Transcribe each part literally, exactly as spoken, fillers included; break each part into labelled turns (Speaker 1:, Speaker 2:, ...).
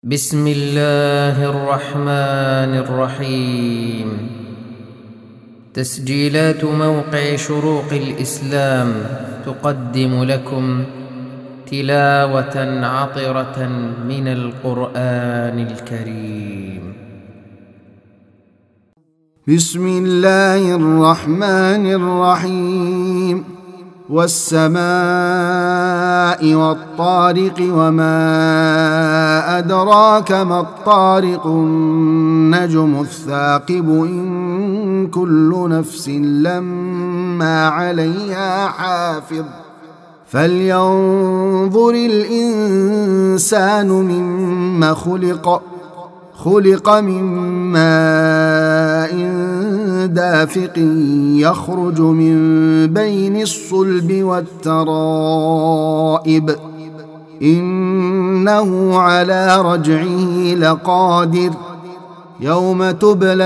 Speaker 1: بسم الله الرحمن الرحيم. تسجيلات موقع شروق الإسلام تقدم لكم تلاوة عطرة من القرآن الكريم.
Speaker 2: بسم الله الرحمن الرحيم. والسماء والطارق وما أدراك ما الطارق النجم الثاقب إن كل نفس لما عليها حافظ فلينظر الإنسان مما خلق خلق من ماء دافق يخرج من بين الصلب والترائب إنه على رجعه لقادر يوم تبلى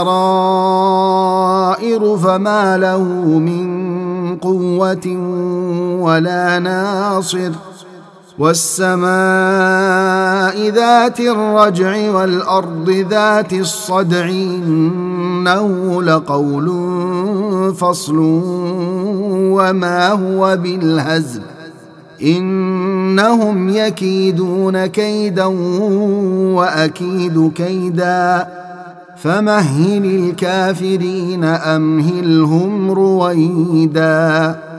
Speaker 2: السرائر فما له من قوة ولا ناصر والسماء ذات الرجع والأرض ذات الصدع إنه لقول فصل وما هو بالهزل إنهم يكيدون كيدا وأكيد كيدا فمهل الكافرين أمهلهم رويدا.